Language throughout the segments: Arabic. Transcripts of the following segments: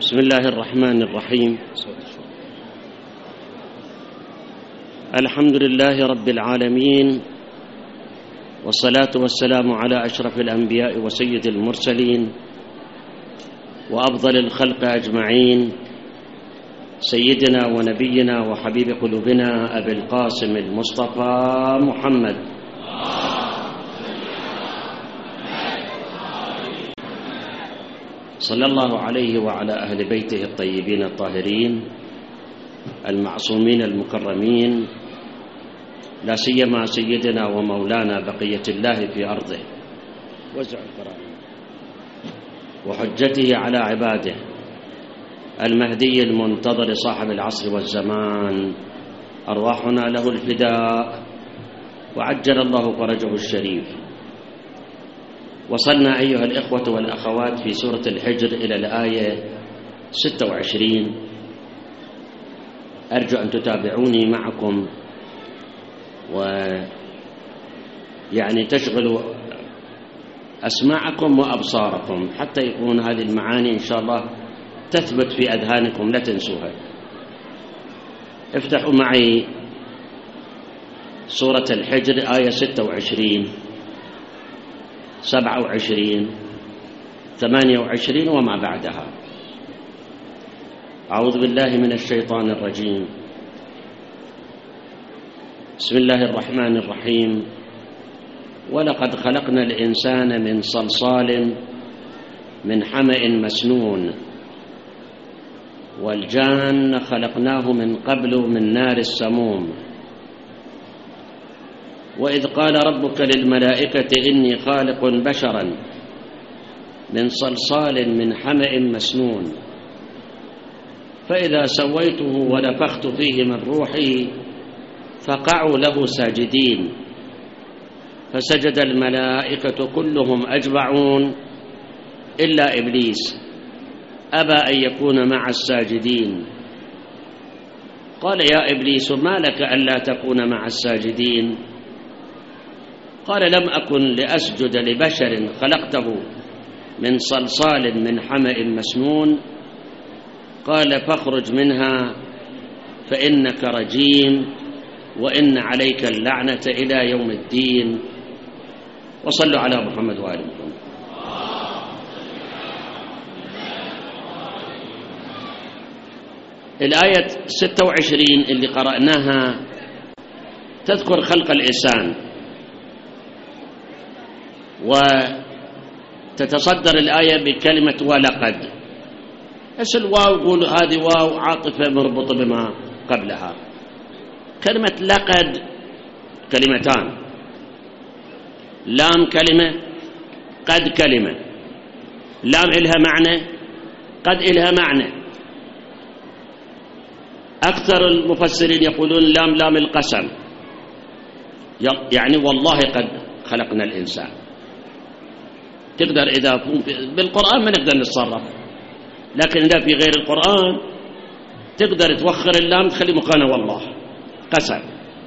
بسم الله الرحمن الرحيم. الحمد لله رب العالمين، والصلاة والسلام على أشرف الأنبياء وسيد المرسلين وأفضل الخلق أجمعين، سيدنا ونبينا وحبيب قلوبنا أبي القاسم المصطفى محمد صلى الله عليه وعلى أهل بيته الطيبين الطاهرين المعصومين المكرمين، لا سيما سيدنا ومولانا بقية الله في أرضه وحجته على عباده المهدي المنتظر صاحب العصر والزمان، أرواحنا له الفداء وعجل الله فرجه الشريف. وصلنا أيها الإخوة والأخوات في سورة الحجر إلى الآية 26. أرجو أن تتابعوني معكم ويعني تشغلوا أسماعكم وأبصاركم حتى يكون هذه المعاني إن شاء الله تثبت في أذهانكم، لا تنسوها. افتحوا معي سورة الحجر آية 26 27 28 وما بعدها. أعوذ بالله من الشيطان الرجيم. بسم الله الرحمن الرحيم. ولقد خلقنا الإنسان من صلصال من حمأ مسنون والجان خلقناه من قبل من نار السموم. وإذ قال ربك للملائكة إني خالق بشرا من صلصال من حمأ مسنون فإذا سويته ونفخت فيه من روحي فقعوا له ساجدين فسجد الملائكة كلهم أجمعون إلا إبليس أبى أن يكون مع الساجدين. قال يا إبليس ما لك ألا تكون مع الساجدين؟ قال لم أكن لأسجد لبشر خلقته من صلصال من حمأ مسنون. قال فاخرج منها فإنك رجيم وإن عليك اللعنة إلى يوم الدين. وصلوا على محمد وآل محمد. الآية 26 اللي قرأناها تذكر خلق الإنسان، وتتصدر الآية بكلمة ولقد. بس الواو يقول هذه واو عاطفة مربوطة بما قبلها. كلمة لقد كلمتان، لام كلمة، قد كلمة. لام إلها معنى، قد إلها معنى. أكثر المفسرين يقولون لام لام القسم، يعني والله قد خلقنا الإنسان. تقدر إذا بالقرآن ما نقدر نتصرف، لكن إذا في غير القرآن تقدر توخر اللام تخلي مكانه والله قسم.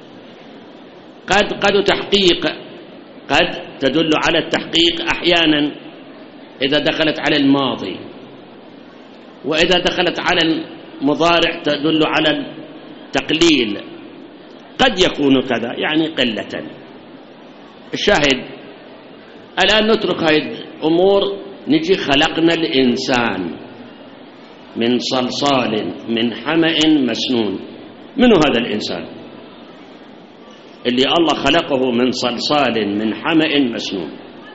قد تحقيق، قد تدل على التحقيق أحيانا إذا دخلت على الماضي، وإذا دخلت على المضارع تدل على التقليل. قد يكون كذا يعني قلة. الشاهد الآن نترك هذه الأمور، نجي خلقنا الإنسان من صلصال من حمأ مسنون. منو هذا الإنسان اللي الله خلقه من صلصال من حمأ مسنون؟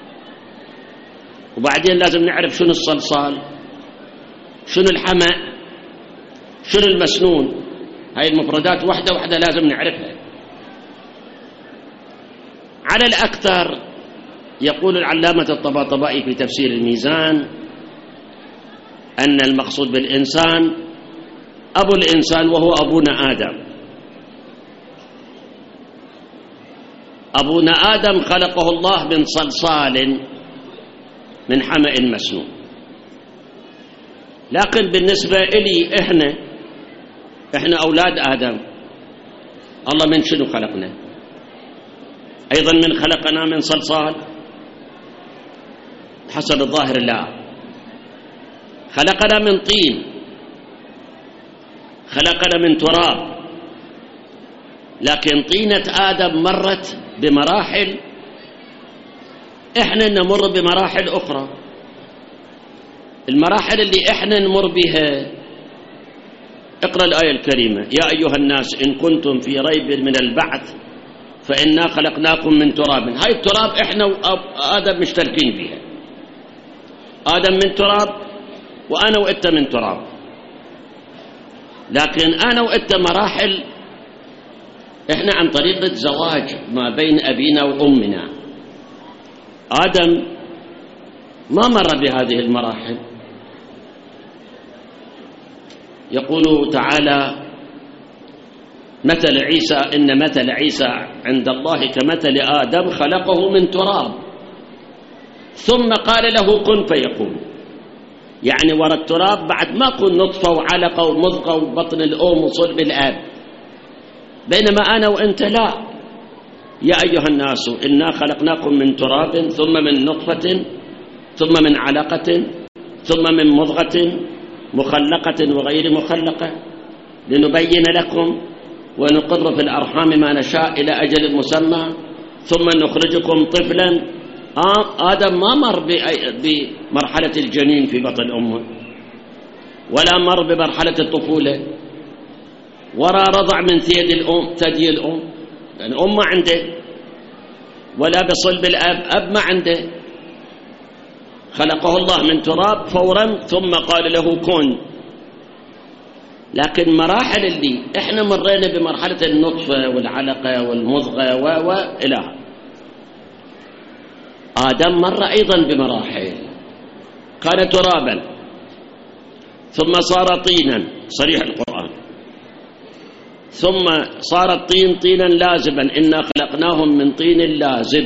وبعدين لازم نعرف شنو الصلصال، شنو الحمأ، شنو المسنون. هاي المفردات واحدة واحدة لازم نعرفها. على الأكثر يقول العلامة الطباطبائي في تفسير الميزان أن المقصود بالإنسان أبو الإنسان وهو أبونا آدم. أبونا آدم خلقه الله من صلصال من حمأ مسنون. لكن بالنسبة إلي إحنا أولاد آدم، الله من شنو خلقنا؟ أيضا من خلقنا من صلصال حسب الظاهر الله. خلقنا من طين خلقنا من تراب، لكن طينة آدم مرت بمراحل، إحنا نمر بمراحل أخرى. المراحل اللي إحنا نمر بها، اقرأ الآية الكريمة: يا أيها الناس إن كنتم في ريب من البعث فإنا خلقناكم من تراب. هاي التراب إحنا وآدم مشتركين بها. آدم من تراب وأنا وإنت من تراب، لكن أنا وإنت مراحل إحنا عن طريق الزواج ما بين أبينا وأمنا. آدم ما مر بهذه المراحل. يقول تعالى: مثل عيسى، إن مثل عيسى عند الله كمثل آدم خلقه من تراب ثم قال له كن فيكون. يعني ورا التراب بعد ما كن نطفة وعلقة ومضغة وبطن الأم وصلب الآب، بينما أنا وأنت لا. يا أيها الناس إنا خلقناكم من تراب ثم من نطفة ثم من علقة ثم من مضغة مخلقة وغير مخلقة لنبين لكم ونقر في الأرحام ما نشاء إلى أجل مسمى ثم نخرجكم طفلا. آدم ما مر بمرحلة الجنين في بطن أمه، ولا مر بمرحلة الطفولة، ولا رضع من ثدي الأم، يعني أم ما عنده، ولا بصلب الأب، أب ما عنده. خلقه الله من تراب فورا ثم قال له كن. لكن مراحل اللي احنا مرينا بمرحلة النطفة والعلقة والمضغة وإلى آدم مر أيضا بمراحل. كان ترابا ثم صار طينا، صريح القرآن، ثم صار الطين طينا لازبا، إنا خلقناهم من طين لازب.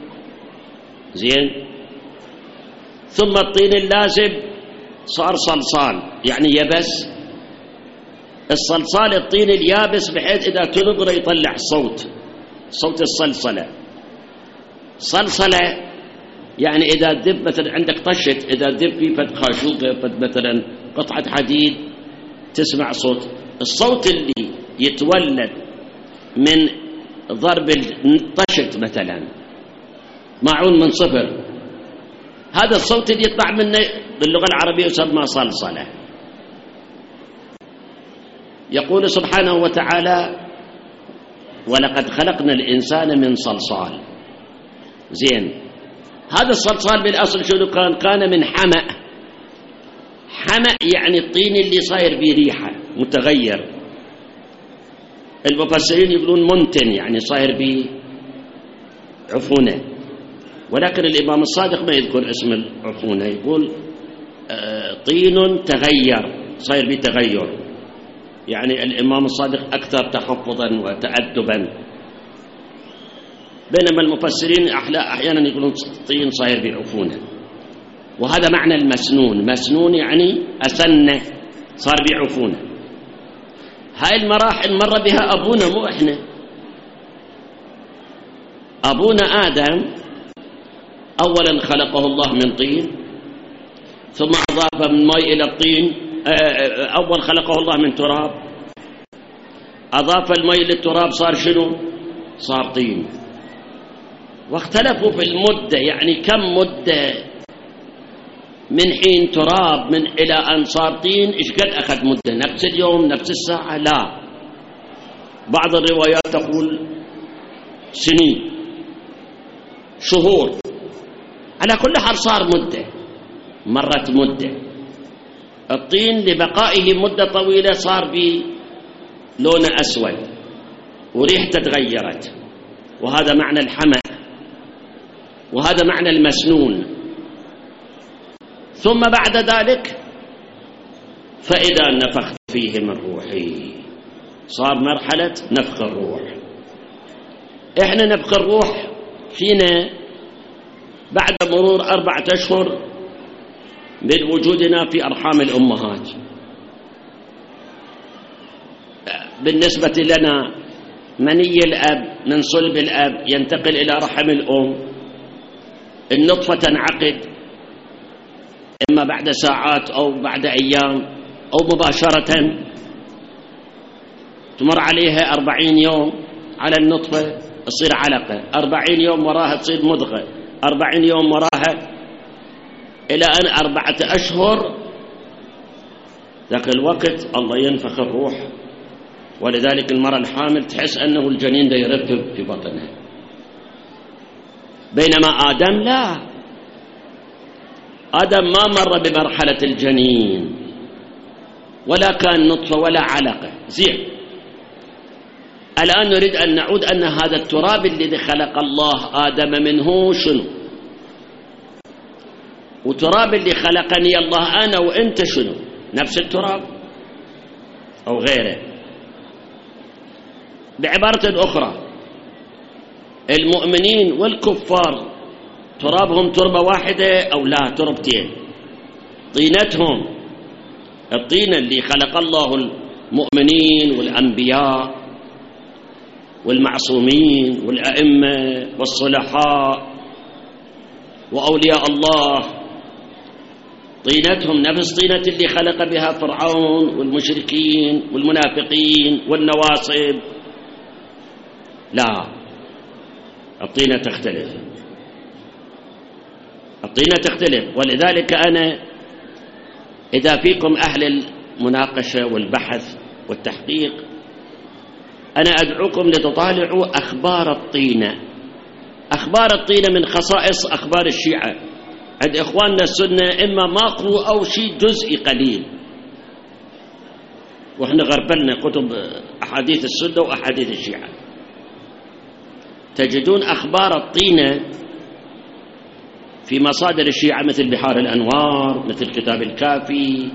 زين. ثم الطين اللازب صار صلصال، يعني يبس. الصلصال الطين اليابس بحيث إذا تنظر يطلع صوت الصلصلة. صلصلة يعني إذا دب مثلا عندك طشت، إذا دب في فد خاشوقة فد مثلا قطعة حديد تسمع صوت. الصوت اللي يتولد من ضرب الطشت مثلا معون من صفر، هذا الصوت اللي يطلع منه باللغة العربية يسمى صلصلة. يقول سبحانه وتعالى: ولقد خلقنا الإنسان من صلصال. زين. هذا الصلصال بالأصل شنو كان من حمأ. حمأ يعني الطين اللي صاير به ريحة متغير. المفسرين يقولون منتن، يعني صاير به عفونة، ولكن الإمام الصادق ما يذكر اسم العفونة، يقول طين تغير، صاير به تغير. يعني الإمام الصادق أكثر تحفظا وتأدبا، بينما المفسرين أحيانا يقولون طين صاير بعفونة. وهذا معنى المسنون. مسنون يعني أسنة، صار بعفونة. هاي المراحل مر بها أبونا، مو إحنا. أبونا آدم أولا خلقه الله من طين، ثم أضاف من ماء إلى الطين. أول خلقه الله من تراب، أضاف الماء للتراب، صار شنو؟ صار طين. واختلفوا في المدة، يعني كم مدة من حين تراب من إلى أن صار طين، إيش قد أخذ مدة؟ نفس اليوم، نفس الساعة؟ لا. بعض الروايات تقول سنين، شهور. على كل حال صار مدة، مرت مدة. الطين لبقائه مدة طويلة صار بلون أسود وريحته تغيرت، وهذا معنى الحمأ، وهذا معنى المسنون. ثم بعد ذلك فإذا نفخت فيه من روحي، صار مرحلة نفخ الروح. إحنا نفخ الروح فينا بعد مرور 4 أشهر من وجودنا في أرحام الأمهات. بالنسبة لنا مني الأب من صلب الأب ينتقل إلى رحم الأم، النطفة تنعقد إما بعد ساعات أو بعد أيام أو مباشرة. تمر عليها 40 يوم على النطفة تصير علقة، 40 يوم وراها تصير مضغة، 40 يوم وراها إلى أن 4 أشهر. ذاك الوقت الله ينفخ الروح، ولذلك المرأة الحامل تحس أنه الجنين ده يرتب في بطنها. بينما آدم لا، آدم ما مر بمرحلة الجنين ولا كان نطفة ولا علقة. زين، الآن نريد أن نعود أن هذا التراب الذي خلق الله آدم منه شنو، وتراب اللي خلقني الله أنا وأنت شنو، نفس التراب أو غيره؟ بعبارة أخرى، المؤمنين والكفار ترابهم تربة واحدة أو لا تربتين؟ طينتهم الطينة اللي خلق الله المؤمنين والأنبياء والمعصومين والأئمة والصلحاء وأولياء الله، طينتهم نفس طينة اللي خلق بها فرعون والمشركين والمنافقين والنواصب؟ لا، الطينة تختلف، الطينة تختلف. ولذلك أنا إذا فيكم أهل المناقشة والبحث والتحقيق، أنا أدعوكم لتطالعوا أخبار الطينة. أخبار الطينة من خصائص أخبار الشيعة عند إخواننا السنة إما ماكو أو شيء جزئي قليل، وإحنا غربلنا كتب أحاديث السنة وأحاديث الشيعة. تجدون أخبار الطينة في مصادر الشيعة مثل بحار الأنوار، مثل كتاب الكافي،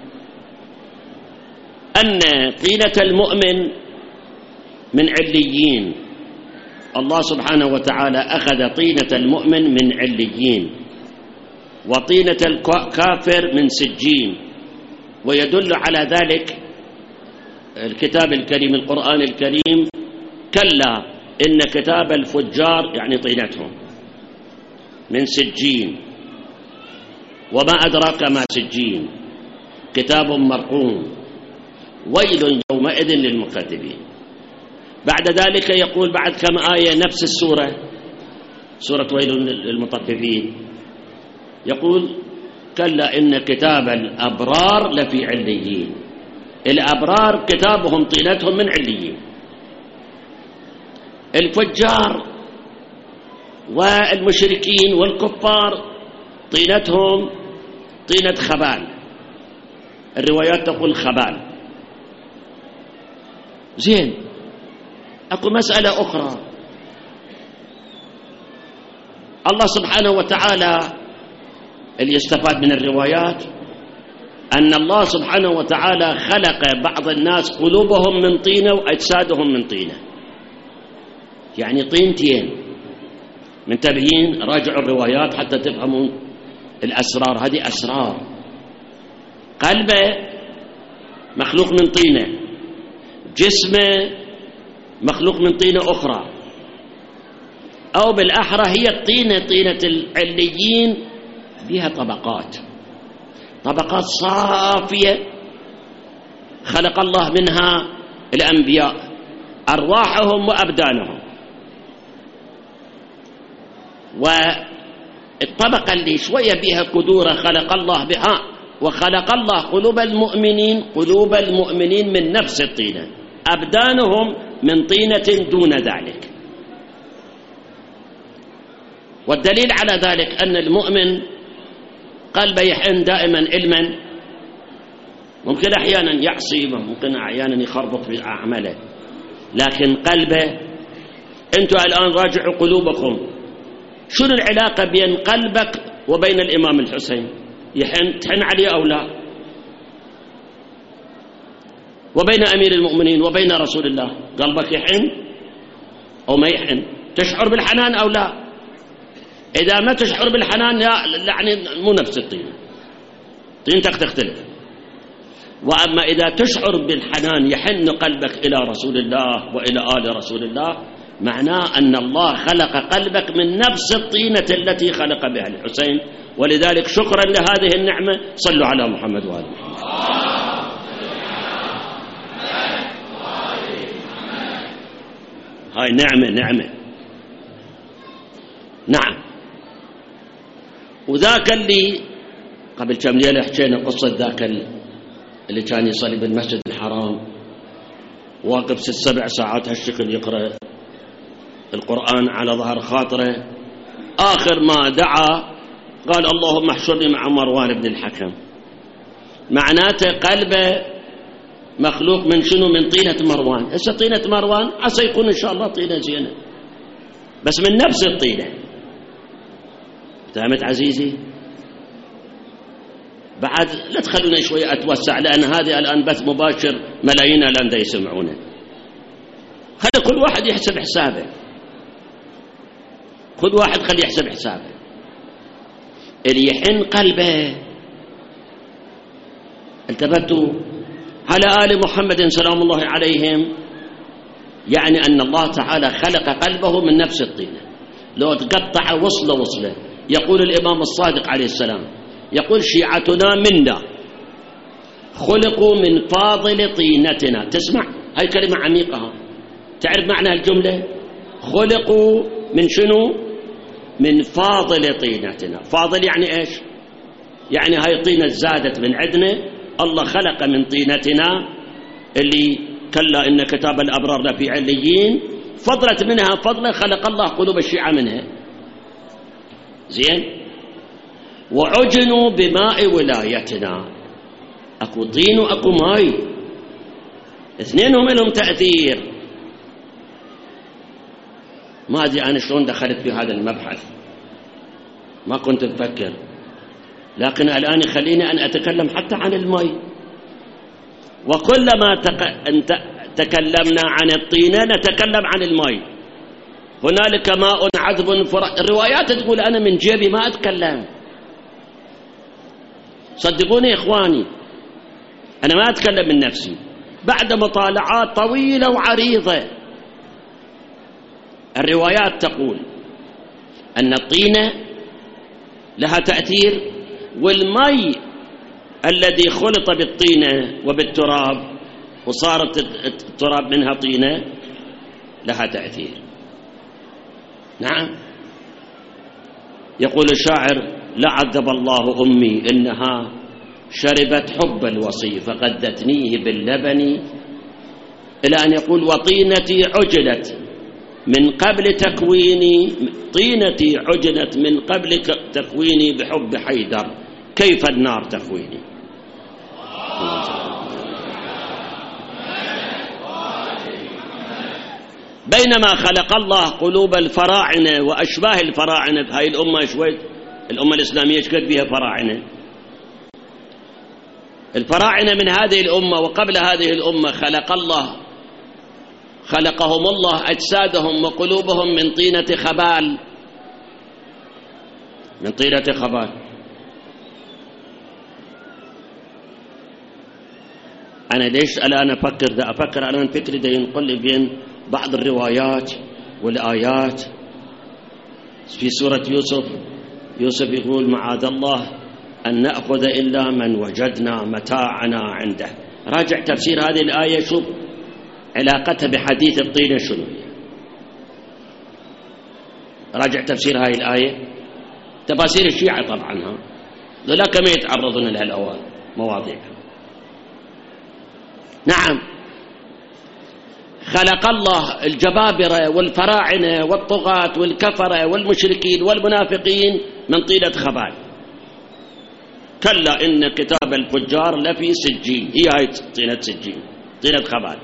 أن طينة المؤمن من عليين. الله سبحانه وتعالى أخذ طينة المؤمن من عليين، وطينة الكافر من سجين. ويدل على ذلك الكتاب الكريم القرآن الكريم: كلا إن كتاب الفجار، يعني طينتهم، من سجين، وما أدراك ما سجين، كتاب مرقوم، ويل يومئذ للمكذبين. بعد ذلك يقول بعد كم آية نفس السورة، سورة ويل للمطففين، يقول: كلا إن كتاب الأبرار لفي عليين. الأبرار كتابهم طينتهم من عليين، الفجار والمشركين والكفار طينتهم طينة خبال، الروايات تقول خبال. زين، أكو مسألة أخرى. الله سبحانه وتعالى اللي يستفاد من الروايات أن الله سبحانه وتعالى خلق بعض الناس قلوبهم من طينة وأجسادهم من طينة، يعني طينتين. منتبهين؟ راجعوا الروايات حتى تفهموا الأسرار، هذه أسرار. قلبه مخلوق من طينة، جسمه مخلوق من طينة أخرى، أو بالأحرى هي الطينة، طينة العليين بها طبقات، طبقات صافية خلق الله منها الأنبياء أرواحهم وأبدانهم. والطبقة اللي شوية بها كدورة خلق الله بها، وخلق الله قلوب المؤمنين من نفس الطينة، أبدانهم من طينة دون ذلك. والدليل على ذلك أن المؤمن قلبه يحن دائما علما، ممكن أحيانا يعصي، ممكن أحيانا يخربط في أعماله، لكن قلبه. أنتم الآن راجعوا قلوبكم، شنو العلاقة بين قلبك وبين الإمام الحسين؟ تحن عليه أو لا؟ وبين أمير المؤمنين وبين رسول الله، قلبك يحن أو ما يحن؟ تشعر بالحنان أو لا؟ إذا ما تشعر بالحنان يعني مو نفس الطينة، طينتك تختلف. وأما إذا تشعر بالحنان يحن قلبك إلى رسول الله وإلى آل رسول الله، معناه أن الله خلق قلبك من نفس الطينة التي خلق بها الحسين. ولذلك شكرا لهذه النعمة صلوا على محمد وآل محمد. هاي نعمة. نعم. وذاك اللي قبل كم ليلة حكينا قصة ذاك اللي كان يصلي بالمسجد الحرام واقف 6-7 ساعات هالشكل يقرأ القرآن على ظهر خاطره، آخر ما دعا قال اللهم احشرني مع مروان بن الحكم. معناته قلبه مخلوق من شنو؟ من طينة مروان. هسه طينة مروان عسى يكون إن شاء الله طينة زينة، بس من نفس الطينة. فهمت عزيزي؟ بعد لا تخلوني شوية أتوسع، لأن هذه الآن بث مباشر ملايين الآن دا يسمعونه. خلي كل واحد يحسب حسابه، كل واحد خلي يحسب حسابه. اللي يحن قلبه. انتبهتوا على آل محمد سلام الله عليهم، يعني أن الله تعالى خلق قلبه من نفس الطينة. لو تقطع وصلة يقول الإمام الصادق عليه السلام، يقول شيعتنا منا خلقوا من فاضل طينتنا. تسمع هاي كلمة عميقة، تعرف معنى الجملة؟ خلقوا من شنو؟ من فاضل طينتنا. فاضل يعني إيش؟ يعني هاي طينة زادت من عندنا، الله خلق من طينتنا اللي كلا إن كتاب الأبرار لفي عليين، فضلت منها فضلا خلق الله قلوب الشيعة منها. زين. وعجنوا بماء ولايتنا، أكو طين وأكو ماء، اثنينهم لهم تأثير. ما أدري أنا شلون دخلت في هذا المبحث، ما كنت أفكر، لكن الآن يخليني أن أتكلم حتى عن الماء. وكلما تكلمنا عن الطينة نتكلم عن الماء. هنالك ماء عذب الروايات تقول أنا من جيبي ما أتكلم، صدقوني إخواني أنا ما أتكلم من نفسي، بعد مطالعات طويلة وعريضة. الروايات تقول أن الطينة لها تأثير، والماء الذي خلط بالطينة وبالتراب وصارت التراب منها طينة لها تأثير. نعم. يقول الشاعر لعذب الله أمي إنها شربت حب الوصي فقدتنيه باللبن، إلى أن يقول وطينتي عجلت من قبل تكويني، طينتي عجلت من قبل تكويني بحب حيدر، كيف النار تكويني. بينما خلق الله قلوب الفراعنة وأشباه الفراعنة، هاي الأمة شوي الأمة الإسلامية شكد بها فراعنة، الفراعنة من هذه الأمة وقبل هذه الأمة خلقهم الله أجسادهم وقلوبهم من طينة خبال، من طينة خبال. أنا ليش الآن أفكر الآن فكري دا ينقل بين بعض الروايات والآيات. في سورة يوسف يقول معاذ الله أن نأخذ إلا من وجدنا متاعنا عنده. راجع تفسير هذه الآية، شوف علاقتها بحديث الطينة شنو. راجع تفسير هذه الآية، تفاسير الشيعة طبعا ذولاك ما يتعرضون لها مواضيع. نعم. خلق الله الجبابرة والفراعنة والطغاة والكفرة والمشركين والمنافقين من طينة خبال. كلا إن كتاب الفجار لفي سجين، هي هاي طينة سجين، طينة خبال.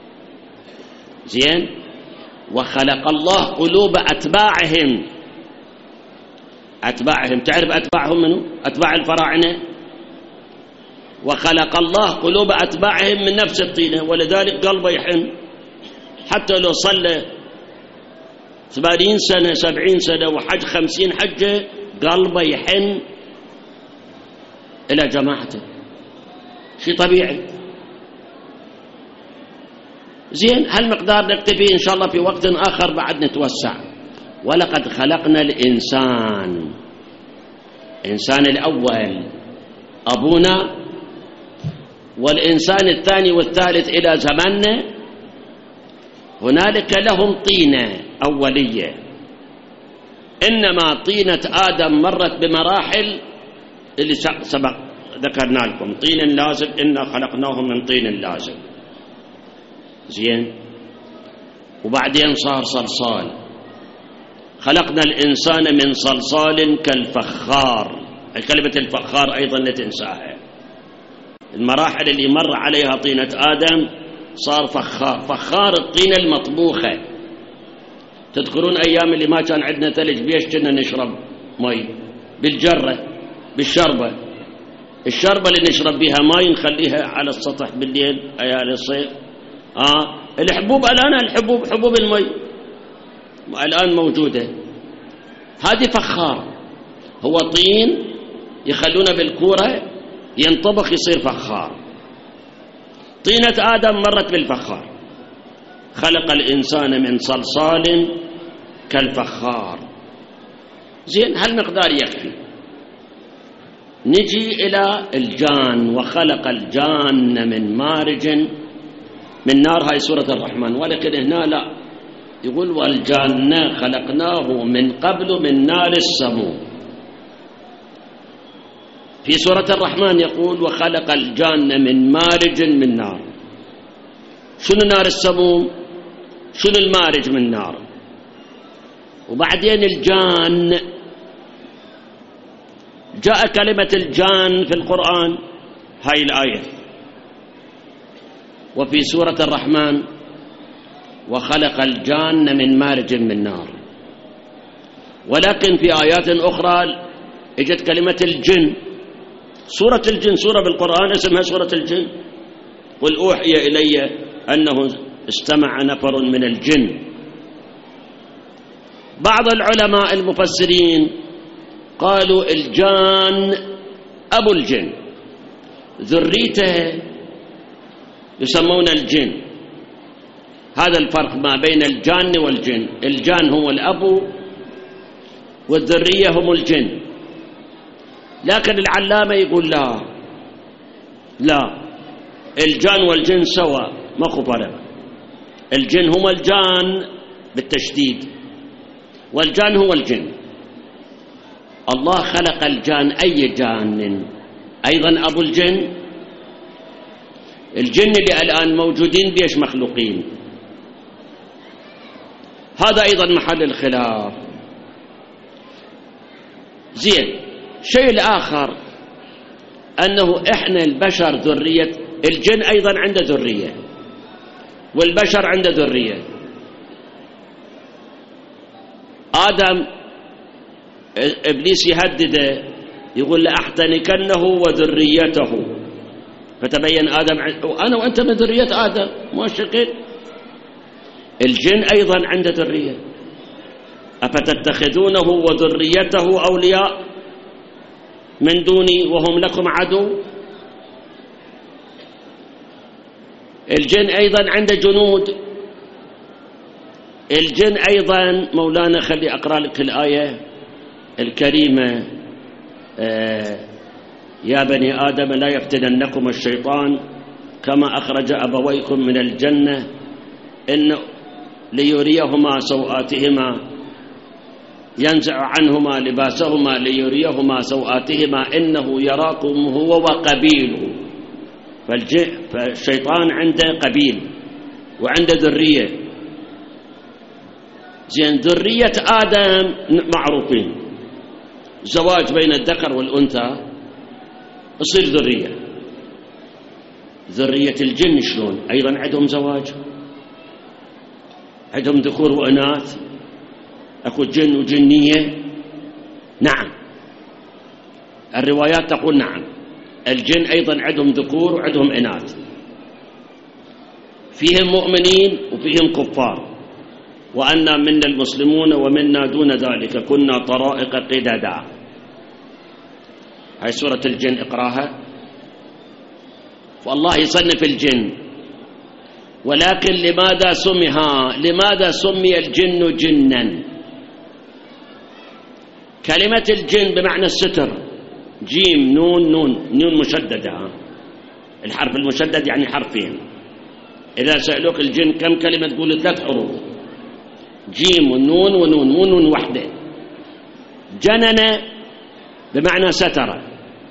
زين. وخلق الله قلوب أتباعهم. تعرف أتباعهم منه؟ أتباع الفراعنة. وخلق الله قلوب أتباعهم من نفس الطينة، ولذلك قلبه يحن، حتى لو صلى 80 سنة 70 سنة وحج 50 حجة قلبه يحن إلى جماعته، شيء طبيعي. زين. هالمقدار نكتفي إن شاء الله، في وقت آخر بعد نتوسع. ولقد خلقنا الإنسان الأول أبونا، والإنسان الثاني والثالث إلى زماننا هنالك لهم طينة أولية، إنما طينة آدم مرت بمراحل اللي سبق ذكرنا لكم. طين لازب، إنا خلقناهم من طين لازب، زين. وبعدين صار صلصال، خلقنا الإنسان من صلصال كالفخار. كلمة الفخار أيضا لا تنساها. المراحل اللي مر عليها طينة آدم صار فخار. فخار الطينة المطبوخة. تذكرون أيام اللي ما كان عندنا ثلج بيش كنا نشرب مي بالجرة بالشربة. الشربة اللي نشرب بها مي نخليها على السطح بالليل أيام الصيف. الحبوب الآن حبوب المي الآن موجودة. هذه فخار، هو طين يخلونه بالكورة ينطبخ يصير فخار. طينة آدم مرت بالفخار. خلق الإنسان من صلصال كالفخار. زين، هالمقدار يكفي. نجي إلى الجان. وخلق الجان من مارج من نار. هاي سورة الرحمن. ولكن هنا لا، يقول والجان خلقناه من قبل من نار السموم. في سورة الرحمن يقول وخلق الجان من مارج من نار. شنو نار السموم؟ شنو المارج من نار؟ وبعدين الجان، جاء كلمة الجان في القرآن هاي الآية، وفي سورة الرحمن وخلق الجان من مارج من نار. ولكن في آيات أخرى اجت كلمة الجن. سورة الجن، سورة بالقرآن اسمها سورة الجن. قل أوحي إلي أنه استمع نفر من الجن. بعض العلماء المفسرين قالوا الجان أبو الجن، ذريته يسمون الجن. هذا الفرق ما بين الجان والجن. الجان هو الأب والذرية هم الجن. لكن العلامة يقول لا، الجان والجن سوا، ماكو فرق. الجن هم الجان بالتشديد، والجان هو الجن. الله خلق الجان. أي جان؟ أيضا أبو الجن. الجن اللي الآن موجودين بيش مخلوقين؟ هذا أيضا محل الخلاف. زين. شيء الآخر أنه إحنا البشر ذرية الجن، أيضا عنده ذرية، والبشر عنده ذرية. آدم إبليس يهدده يقول لأحتنكنه وذريته، فتبين آدم أنا وأنت من ذرية آدم موشقين. الجن أيضا عنده ذرية. أفتتخذونه وذريته أولياء من دوني وهم لكم عدو. الجن أيضا عنده جنود. الجن أيضا مولانا خلي أقرأ لك الآية الكريمة يا بني آدم لا يفتننكم الشيطان كما أخرج أبويكم من الجنة إن ليريهما سوآتهما ينزع عنهما لباسهما ليريهما سوآتهما إنه يراكم هو وقبيله. فالشيطان عنده قبيل وعنده ذرية. زين، ذرية آدم معروفين، زواج بين الذكر والأنثى يصير ذرية. ذرية الجن شلون؟ أيضا عندهم زواج، عندهم ذكور وإناث. أكو جن وجنية. نعم، الروايات تقول نعم، الجن أيضا عندهم ذكور وعندهم إناث، فيهم مؤمنين وفيهم كفار. وأنا منا المسلمون ومنا دون ذلك كنا طرائق قددا. هاي سورة الجن اقراها. والله يصنف الجن. ولكن لماذا سمي الجن جنا؟ كلمة الجن بمعنى الستر، جيم نون نون مشددة. الحرف المشدد يعني حرفين. إذا سألوك الجن كم كلمة تقول 3 حروف، جيم ونون ونون، مو نون وحدة. جنن بمعنى ستر،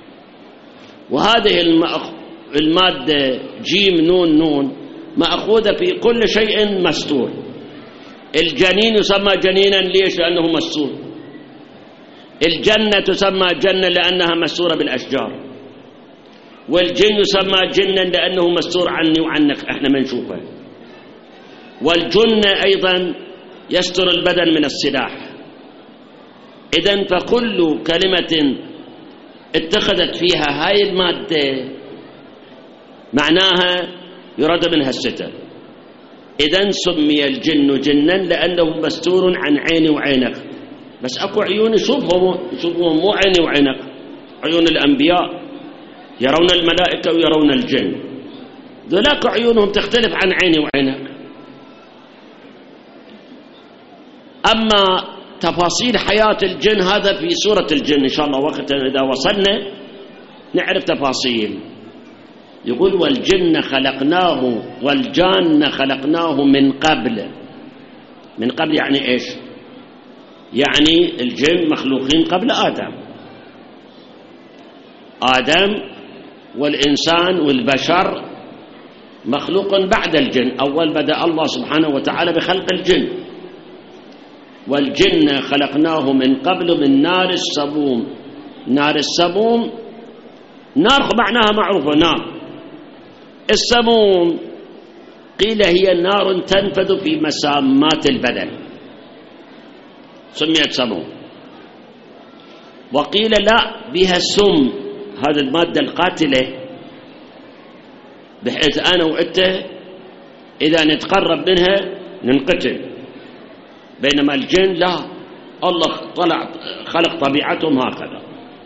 وهذه المادة جيم نون نون مأخوذة في كل شيء مستور. الجنين يسمى جنينا ليش؟ لأنه مستور. الجنة تسمى جنة لأنها مستورة بالأشجار، والجن يسمى جنا لأنه مستور عني وعنك، احنا ما نشوفه. والجن أيضا يستر البدن من السلاح. إذن فكل كلمة اتخذت فيها هاي المادة معناها يراد منها الستر. إذن سمي الجن جنا لأنه مستور عن عيني وعينك. بس أكو عيون يشوفهم مو عيني وعينك، عيون الأنبياء يرون الملائكة ويرون الجن، ذولاك عيونهم تختلف عن عيني وعينك. أما تفاصيل حياة الجن هذا في سورة الجن إن شاء الله، وقت إذا وصلنا نعرف تفاصيل. يقول والجن خلقناه والجان خلقناه من قبل. من قبل يعني إيش؟ يعني الجن مخلوقين قبل آدم والإنسان والبشر مخلوق بعد الجن. أول بدأ الله سبحانه وتعالى بخلق الجن. والجن خلقناه من قبل من نار السموم. نار السموم نار معناها معروفة، نار. السموم قيل هي نار تنفذ في مسامات البدن، سميت سموم. وقيل لا بها سم، هذه المادة القاتلة، بحيث أنا وأنت إذا نتقرب منها ننقتل. بينما الجن لا، الله خلق طبيعتهم هكذا.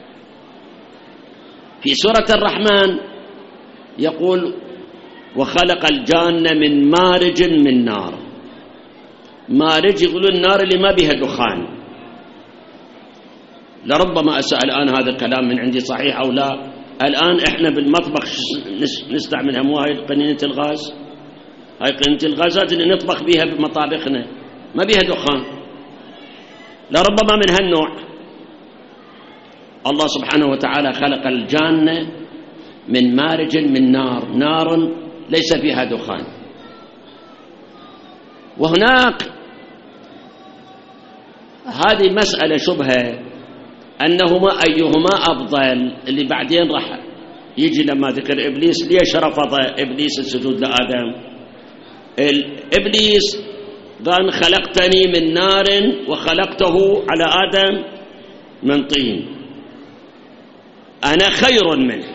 في سورة الرحمن يقول وخلق الجان من مارج من نار. مارج يقولون النار اللي ما بها دخان. لربما أسأل الآن هذا الكلام من عندي صحيح أو لا. الآن إحنا بالمطبخ نستعملها، مو هاي قنينة الغاز، هاي قنينة الغازات اللي نطبخ بها بمطابخنا ما بها دخان، لربما من هالنوع. الله سبحانه وتعالى خلق الجان من مارج من نار، نار ليس فيها دخان. وهناك هذه مسألة شبهة أنهما أيهما أفضل، اللي بعدين راح يجي لما ذكر إبليس ليش رفض إبليس السجود لآدم. إبليس قال خلقتني من نار وخلقته على آدم من طين، أنا خير منه.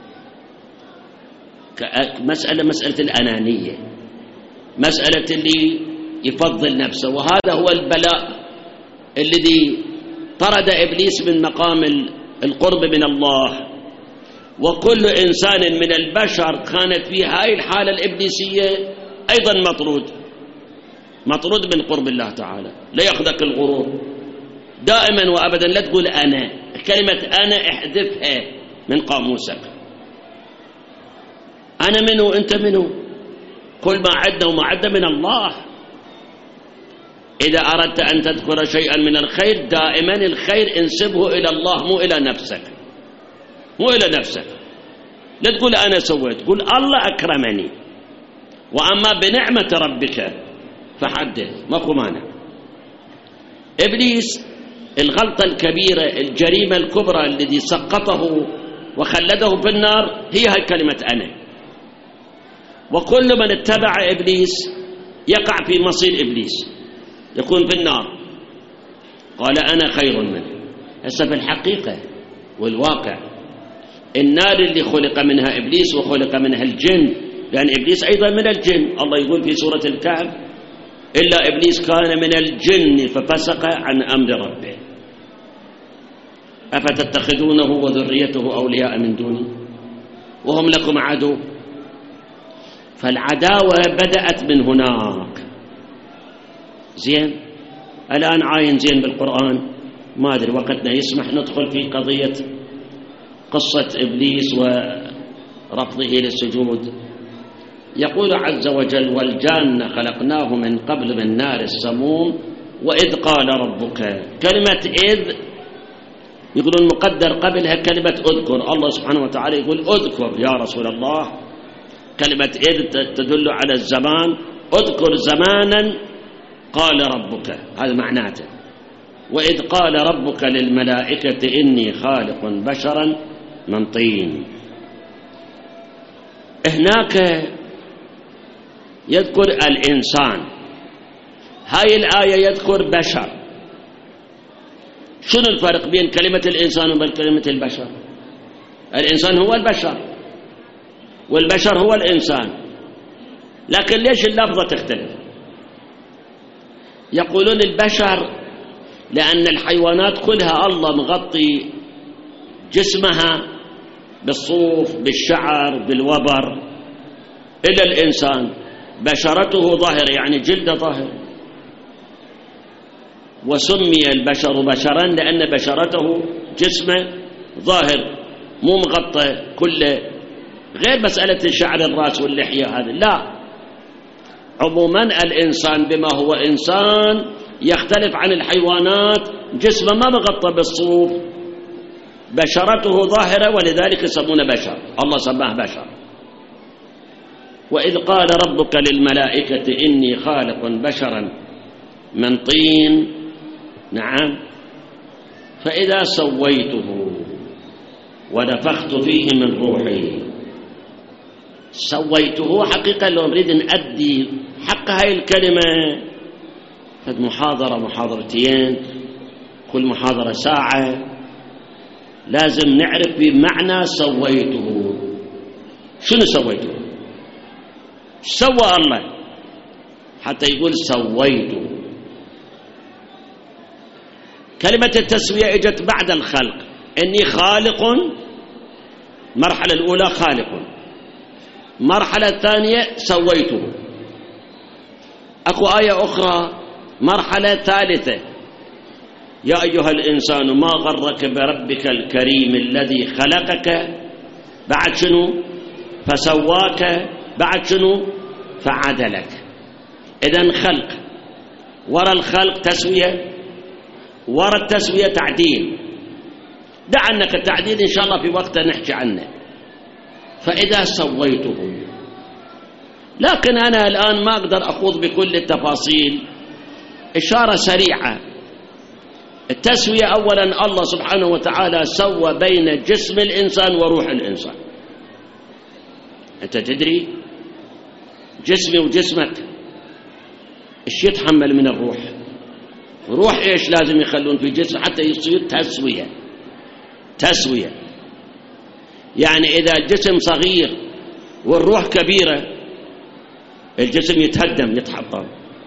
مسألة الأنانية، مسألة اللي يفضل نفسه. وهذا هو البلاء الذي طرد إبليس من مقام القرب من الله. وكل إنسان من البشر كانت في هاي الحالة الإبليسية أيضا مطرود من قرب الله تعالى. لا يأخذك الغرور دائما وأبدا، لا تقول أنا، كلمة أنا احذفها من قاموسك. أنا منه أنت منه، كل ما عدنا وما عدنا من الله. إذا أردت أن تذكر شيئا من الخير دائما الخير انسبه إلى الله، مو إلى نفسك، مو إلى نفسك. لا تقول أنا سويت، قول الله أكرمني. وأما بنعمة ربك فحدث، ماكو مانع. إبليس الغلطة الكبيرة، الجريمة الكبرى الذي سقطه وخلده في النار هي هاي كلمة أنا. وكل من اتبع إبليس يقع في مصير إبليس، يكون في النار. قال أنا خير منه. هسه في الحقيقة والواقع النار اللي خلق منها إبليس وخلق منها الجن، لأن إبليس أيضا من الجن. الله يقول في سورة الكهف إلا إبليس كان من الجن ففسق عن أمر ربه أفتتخذونه وذريته أولياء من دوني وهم لكم عدو. فالعداوة بدأت من هناك. زين، الآن عاين زين بالقرآن، ما أدري وقتنا يسمح ندخل في قضية قصة إبليس ورفضه للسجود. يقول عز وجل والجان خلقناه من قبل من نار السموم وإذ قال ربك. كلمة إذ يقولون مقدر قبلها كلمة أذكر. الله سبحانه وتعالى يقول أذكر يا رسول الله. كلمة إذ تدل على الزمان، أذكر زمانا قال ربك، هذا معناته. وإذ قال ربك للملائكة إني خالق بشرا من طين. هناك يذكر الإنسان، هاي الآية يذكر بشر. شنو الفرق بين كلمة الإنسان وبين كلمة البشر؟ الإنسان هو البشر والبشر هو الإنسان، لكن ليش اللفظة تختلف؟ يقولون البشر لأن الحيوانات كلها الله مغطي جسمها بالصوف بالشعر بالوبر، إلى الإنسان بشرته ظاهر يعني جلده ظاهر، وسمي البشر بشرا لأن بشرته جسمه ظاهر مو مغطى كله، غير مسألة شعر الرأس واللحية هذا لا. عموما الإنسان بما هو إنسان يختلف عن الحيوانات، جسمه ما مغطى بالصوف، بشرته ظاهرة ولذلك يسمونه بشر، الله سماه بشر. وإذ قال ربك للملائكة إني خالق بشرا من طين، نعم، فإذا سويته ونفخت فيه من روحي. سويته حقيقة لو نريد نأدي حق هاي الكلمة فد محاضرة محاضرتين، كل محاضرة ساعة، لازم نعرف بمعنى سويته. شنو سويته؟ سوى الله حتى يقول سويته. كلمة التسوية اجت بعد الخلق، إني خالق، مرحلة الأولى خالق، مرحلة الثانية سويته. أكو آية أخرى مرحلة ثالثة يا أيها الإنسان ما غرك بربك الكريم الذي خلقك، بعد شنو؟ فسواك، بعد شنو؟ فعدلك. إذن خلق، وراء الخلق تسوية، وراء التسوية تعديل. دع عنك التعديل إن شاء الله في وقت نحكي عنه. فإذا سويته، لكن أنا الآن ما أقدر أخوض بكل التفاصيل، إشارة سريعة. التسوية أولا الله سبحانه وتعالى سوى بين جسم الإنسان وروح الإنسان. أنت تدري جسمي وجسمك إيش يتحمل من الروح؟ روح إيش لازم يخلون في جسم حتى يصير تسوية. تسوية يعني إذا الجسم صغير والروح كبيرة الجسم يتهدم يتحطم،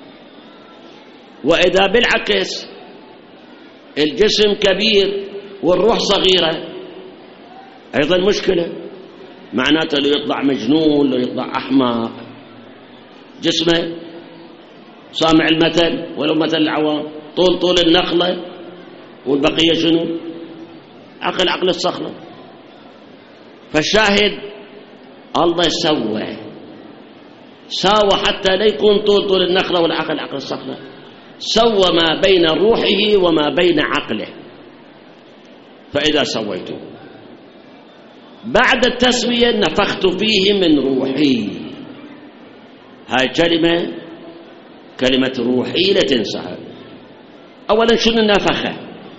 وإذا بالعكس الجسم كبير والروح صغيرة أيضا مشكلة، معناته لو يطلع مجنون لو يطلع أحمق. جسمه سامع المثل ولو مثل العوام، طول النخلة والبقية شنو؟ عقل الصخرة. فالشاهد الله ساوى حتى لا يكون طول النخلة والعقل عقل الصخرة، سوى ما بين روحه وما بين عقله. فإذا سويته بعد التسوية نفخت فيه من روحي. هاي كلمة روحي لا تنساها. أولا شنو النفخة؟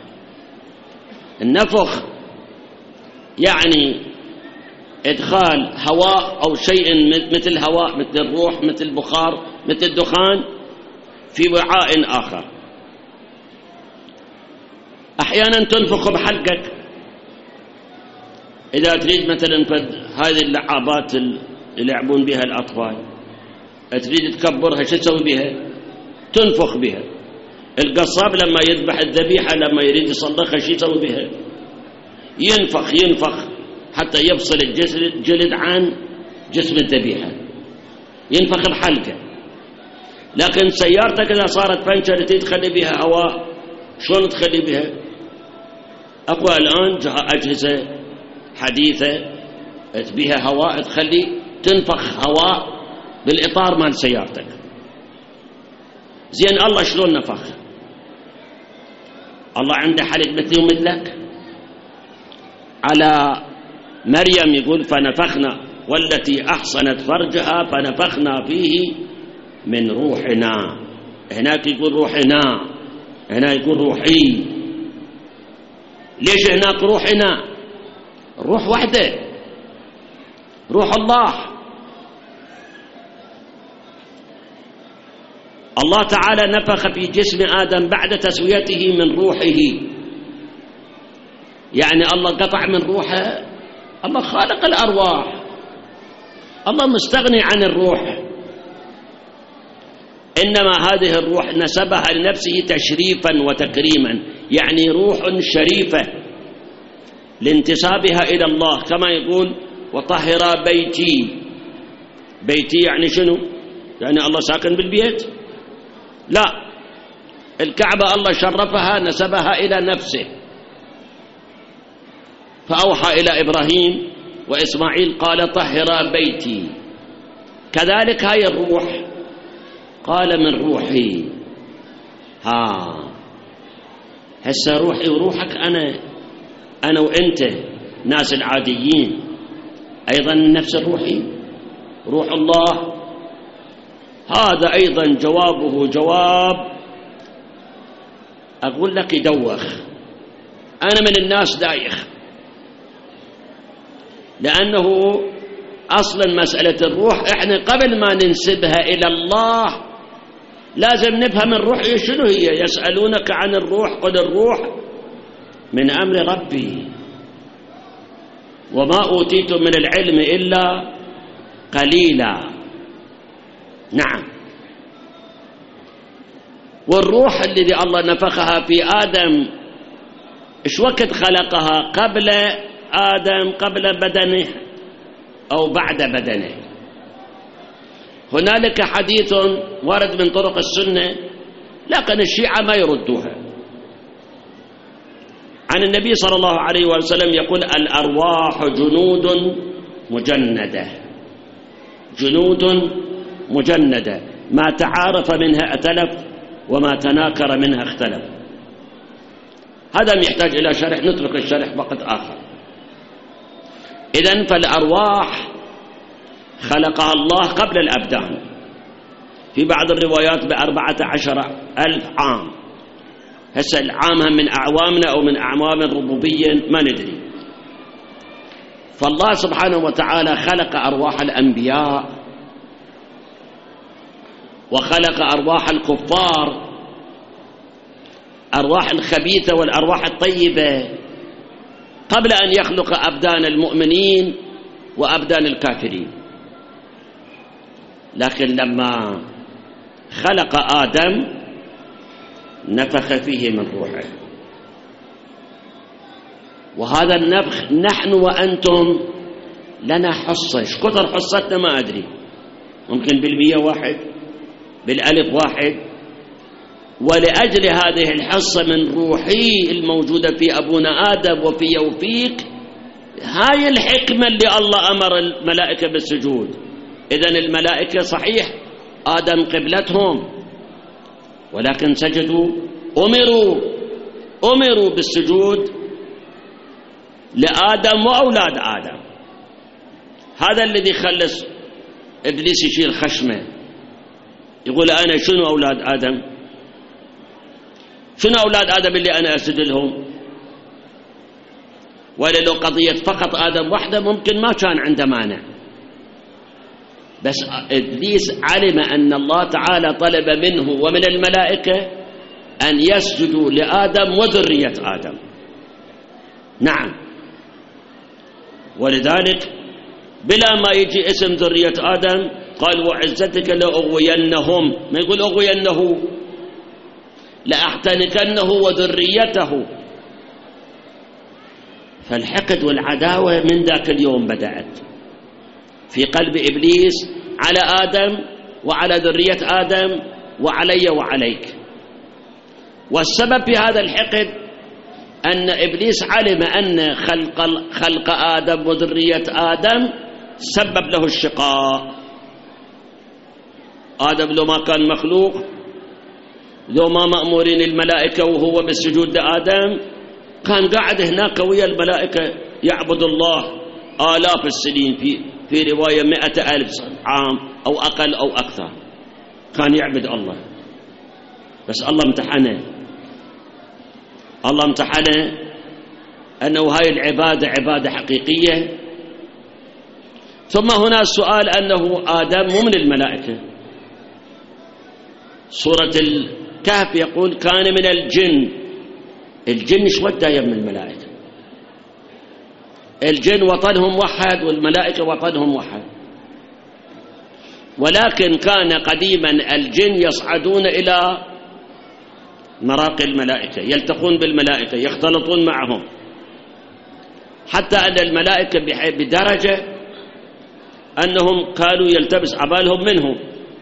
النفخ يعني إدخال هواء أو شيء مثل هواء مثل الروح مثل البخار مثل الدخان في وعاء آخر. أحيانا تنفخ بحلقك، إذا تريد مثلا هذه اللعابات اللي يلعبون بها الأطفال تريد تكبرها شو تسوي بها؟ تنفخ بها. القصاب لما يذبح الذبيحة لما يريد يصلخها شو يسوي بها؟ ينفخ حتى يفصل الجلد عن جسم الذبيحة، ينفخ بحلقة. لكن سيارتك إذا صارت بنشر تخلي بها هواء، شلون تخلي بها؟ أقوى الآن أجهزة حديثة بها هواء تخلي تنفخ هواء بالإطار مال سيارتك. زين الله شلون نفخ؟ الله عنده حلق مثلي ومثلك؟ على مريم يقول فنفخنا والتي أحصنت فرجها فنفخنا فيه من روحنا. هناك يقول روحنا، هنا يقول روحي. ليش هناك روحنا؟ الروح وحده، روح الله. الله تعالى نفخ في جسم آدم بعد تسويته من روحه، يعني الله قطع من روحه. الله خالق الأرواح، الله مستغني عن الروح، إنما هذه الروح نسبها لنفسه تشريفا وتكريما، يعني روح شريفة لانتسابها إلى الله، كما يقول وطهر بيتي. بيتي يعني شنو؟ يعني الله ساكن بالبيت؟ لا، الكعبة الله شرفها نسبها إلى نفسه، فأوحى إلى إبراهيم وإسماعيل قال طهر بيتي. كذلك هاي الروح قال من روحي. هسه روحي وروحك أنا وإنت ناس العاديين أيضا نفس الروحي، روح الله. هذا أيضا جوابه جواب أقول لك يدوخ. أنا من الناس دايخ، لأنه أصلا مسألة الروح إحنا قبل ما ننسبها إلى الله لازم نفهم الروح شنو هي. يسألونك عن الروح قل الروح من أمر ربي وما أوتيتم من العلم إلا قليلا. نعم، والروح الذي الله نفخها في آدم إيش وقت خلقها؟ قبل آدم، قبل بدنه أو بعد بدنه؟ هنالك حديث ورد من طرق السنة لكن الشيعة ما يردوها عن النبي صلى الله عليه وسلم يقول الأرواح جنود مجندة، جنود مجندة، ما تعارف منها ائتلف وما تناكر منها اختلف. هذا يحتاج إلى شرح، نترك الشرح وقت آخر. إذن فالأرواح خلقها الله قبل الأبدان، في بعض الروايات ب14,000 عام. هسه العام من أعوامنا أو من أعوام الربوبية ما ندري. فالله سبحانه وتعالى خلق أرواح الأنبياء وخلق أرواح الكفار، أرواح الخبيثة والأرواح الطيبة، قبل أن يخلق أبدان المؤمنين وأبدان الكافرين. لكن لما خلق آدم نفخ فيه من روحه، وهذا النفخ نحن وأنتم لنا حصة. شكثر حصتنا ما أدري، ممكن بال101 بال1001. ولأجل هذه الحصة من روحي الموجودة في أبونا آدم وفي يوفيق، هاي الحكمة اللي الله أمر الملائكة بالسجود. إذن الملائكة صحيح آدم قبلتهم، ولكن سجدوا، أمروا بالسجود لآدم وأولاد آدم. هذا الذي خلص إبليس يشيل خشمه، يقول أنا شنو أولاد آدم؟ شنو أولاد آدم اللي أنا أسجد لهم؟ ولا لو قضية فقط آدم وحده ممكن ما كان عنده مانع، بس إبليس علم أن الله تعالى طلب منه ومن الملائكة أن يسجدوا لآدم وذرية آدم. نعم، ولذلك بلا ما يجي اسم ذرية آدم قال وعزتك لأغوينهم، ما يقول أغوينه، لأحتنكنه وذريته. فالحقد والعداوة من ذاك اليوم بدأت في قلب إبليس على آدم وعلى ذرية آدم وعلي وعليك. والسبب في هذا الحقد أن إبليس علم أن خلق آدم وذرية آدم سبب له الشقاء، آدم لو ما كان مخلوق، لو ما مأمورين الملائكة وهو بالسجود لآدم، كان قاعد هناك ويا الملائكة يعبد الله آلاف السنين، في رواية 100,000 عام أو أقل أو أكثر، كان يعبد الله. بس الله امتحنه أنه هاي العبادة عبادة حقيقية. ثم هنا السؤال أنه آدم مو من الملائكة. سورة الكهف يقول كان من الجن شو وداية من الملائكة؟ الجن وطنهم وحد والملائكة وطنهم وحد، ولكن كان قديما الجن يصعدون إلى مراقي الملائكة، يلتقون بالملائكة، يختلطون معهم، حتى أن الملائكة بدرجة أنهم كانوا يلتبس عبالهم منهم.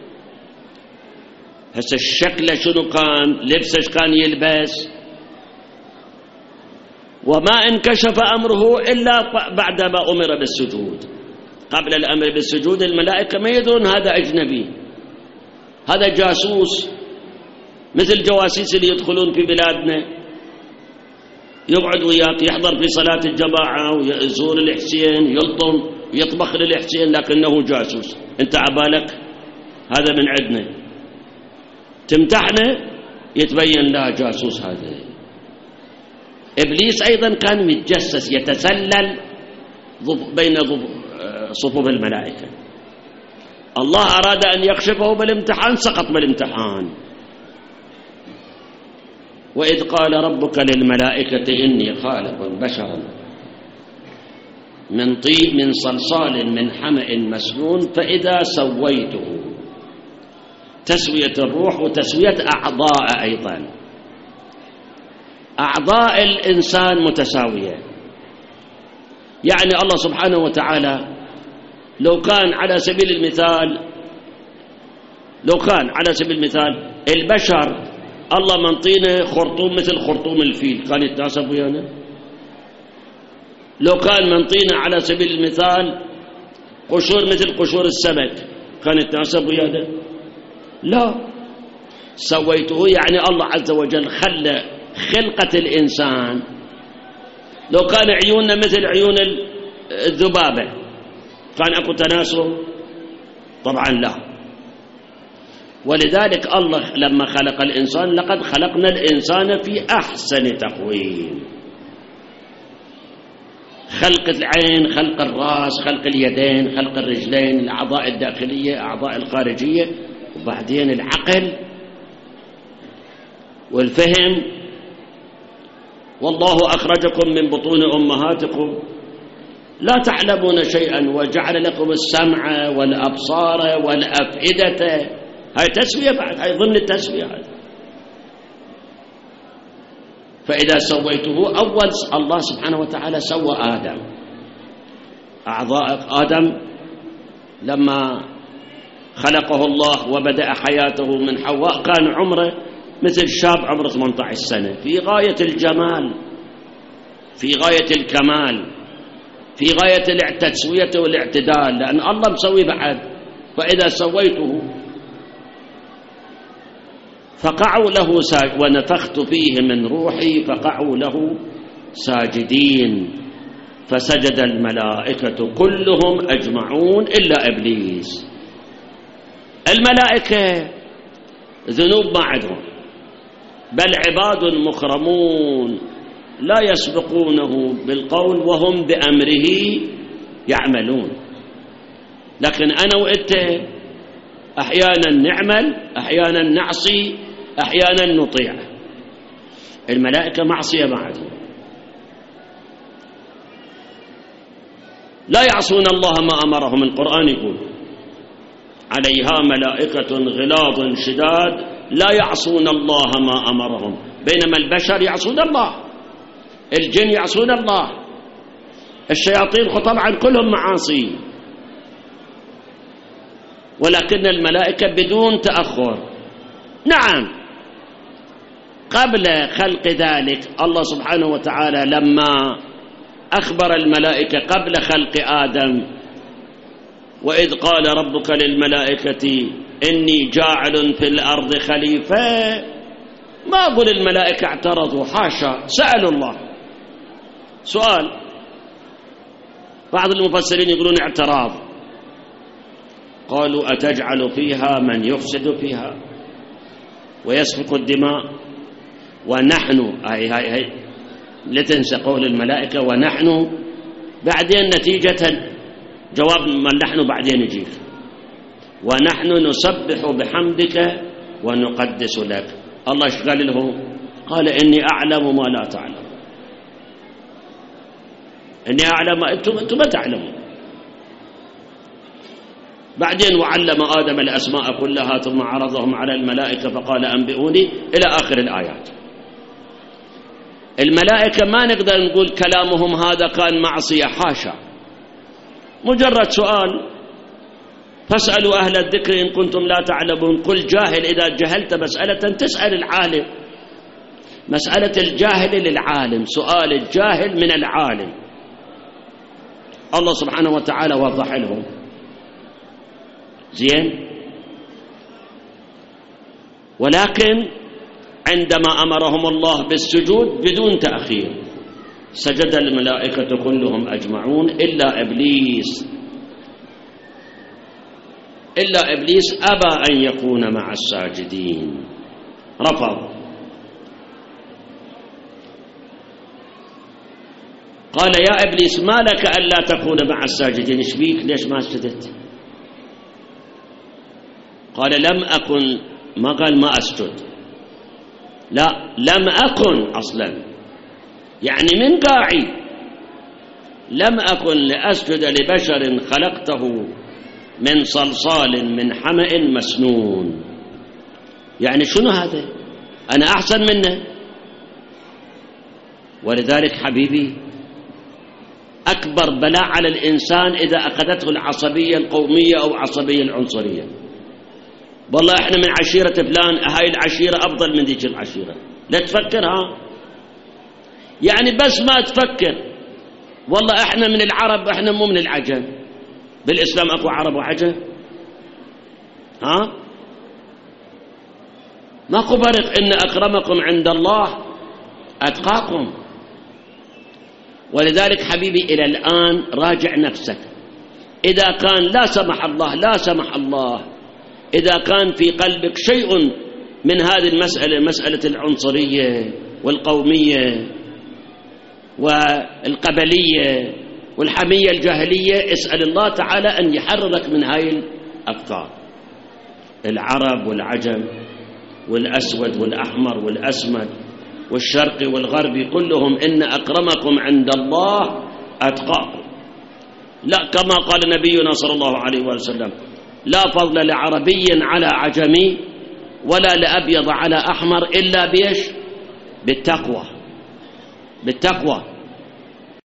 هسه الشكل شنو كان، لبسه كان يلبس، وما انكشف أمره إلا بعدما أمر بالسجود. قبل الأمر بالسجود الملائكة ما يدرون هذا أجنبي، هذا جاسوس، مثل جواسيس اللي يدخلون في بلادنا، يقعد وياك يحضر في صلاة الجماعة ويزور الحسين، يلطم يطبخ للحسين، لكنه جاسوس. انت عبالك هذا من عندنا، تمتحنه يتبين لا جاسوس هذا. إبليس أيضا كان يتجسس، يتسلل بين صفوف الملائكة. الله أراد أن يكشفه بالامتحان، سقط بالامتحان. وإذ قال ربك للملائكة إني خالق بشرا من طين من صلصال من حمأ مسنون فإذا سويته، تسوية الروح وتسوية أعضاء أيضا. أعضاء الإنسان متساوية، يعني الله سبحانه وتعالى لو كان على سبيل المثال البشر الله منطينه خرطوم مثل خرطوم الفيل، كان يتناسب ويانا؟ لو كان منطينه على سبيل المثال قشور مثل قشور السمك، كان يتناسب ويانا؟ لا. سويته يعني الله عز وجل خلى خلقة الإنسان، لو كان عيوننا مثل عيون الذبابة كان أكو تناسب؟ طبعا لا. ولذلك الله لما خلق الإنسان لقد خلقنا الإنسان في أحسن تقويم. خلق العين، خلق الرأس، خلق اليدين، خلق الرجلين، الأعضاء الداخلية، أعضاء الخارجية، وبعدين العقل والفهم. والله أخرجكم من بطون أمهاتكم لا تعلمون شيئا وجعل لكم السمع والأبصار والأفئدة. هاي تسوية بعد، هاي ضمن التسوية هذا. فإذا سويته، أول الله سبحانه وتعالى سوى آدم، أعضاء آدم لما خلقه الله وبدأ حياته من حواء كان عمره مثل شاب عمره 18 سنة، في غاية الجمال، في غاية الكمال، في غاية التسوية والاعتدال، لأن الله مسوي بعد. فإذا سويته فقعوا له ونفخت فيه من روحي فقعوا له ساجدين فسجد الملائكة كلهم أجمعون إلا إبليس. الملائكة ذنوب ما عندهم، بل عباد مكرمون لا يسبقونه بالقول وهم بأمره يعملون. لكن أنا وإنت أحيانا نعمل، أحيانا نعصي، أحيانا نطيع. الملائكة معصية ما عندهم، لا يعصون الله ما أمرهم. القرآن يقول عليها ملائكة غلاظ شداد لا يعصون الله ما أمرهم، بينما البشر يعصون الله، الجن يعصون الله، الشياطين طبعا كلهم معاصي، ولكن الملائكة بدون تأخر. نعم، قبل خلق ذلك الله سبحانه وتعالى لما أخبر الملائكة قبل خلق آدم: وإذ قال ربك للملائكة إني جاعل في الأرض خليفة، ما أقول الملائكة اعترضوا، حاشا، سألوا الله سؤال. بعض المفسرين يقولون اعتراض، قالوا أتجعل فيها من يفسد فيها ويسفك الدماء ونحن، هاي لا تنسى قول الملائكة ونحن، بعدين نتيجة جواب من نحن بعدين يجيك، ونحن نسبح بحمدك ونقدس لك. الله ايش قال له؟ قال إني أعلم ما لا تعلم، إني أعلم أنتم ما تعلمون. بعدين وعلم آدم الأسماء كلها ثم عرضهم على الملائكة فقال أنبئوني إلى آخر الآيات. الملائكة ما نقدر نقول كلامهم هذا كان معصية، حاشا، مجرد سؤال، فاسألوا أهل الذكر إن كنتم لا تعلمون. قل جاهل، إذا جهلت مسألة تسأل العالم، مسألة الجاهل للعالم، سؤال الجاهل من العالم. الله سبحانه وتعالى وضح لهم زين. ولكن عندما أمرهم الله بالسجود بدون تأخير سجد الملائكة كلهم أجمعون إلا إبليس، إلا إبليس أبى أن يكون مع الساجدين، رفض. قال يا إبليس ما لك ألا تكون مع الساجدين، إيش بيك ليش ما سجدت؟ قال لم أكن، ما قال ما أسجد، لا لم أكن أصلا، يعني من قاعي لم أكن لأسجد لبشر خلقته من صلصال من حمأ مسنون. يعني شنو هذا؟ أنا أحسن منه. ولذلك حبيبي أكبر بلاء على الإنسان إذا أخذته العصبية القومية أو عصبية العنصرية. والله إحنا من عشيرة فلان، هاي العشيرة أفضل من ذيك العشيرة، لا تفكرها، يعني بس ما تفكر والله إحنا من العرب، إحنا مو من العجم. بالإسلام أكو عرب وعجم؟ ها؟ ماكو فرق، إن أكرمكم عند الله أتقاكم. ولذلك حبيبي إلى الآن راجع نفسك، إذا كان لا سمح الله، لا سمح الله، إذا كان في قلبك شيء من هذه المسألة، مسألة العنصرية والقومية والقبلية والحمية الجاهلية، اسأل الله تعالى أن يحررك من هاي الأفكار. العرب والعجم والأسود والأحمر والأسمر والشرقي والغربي كلهم إن أكرمكم عند الله أتقاكم. لا، كما قال نبينا صلى الله عليه وسلم لا فضل لعربي على عجمي ولا لأبيض على أحمر إلا بيش؟ بالتقوى، بالتقوى.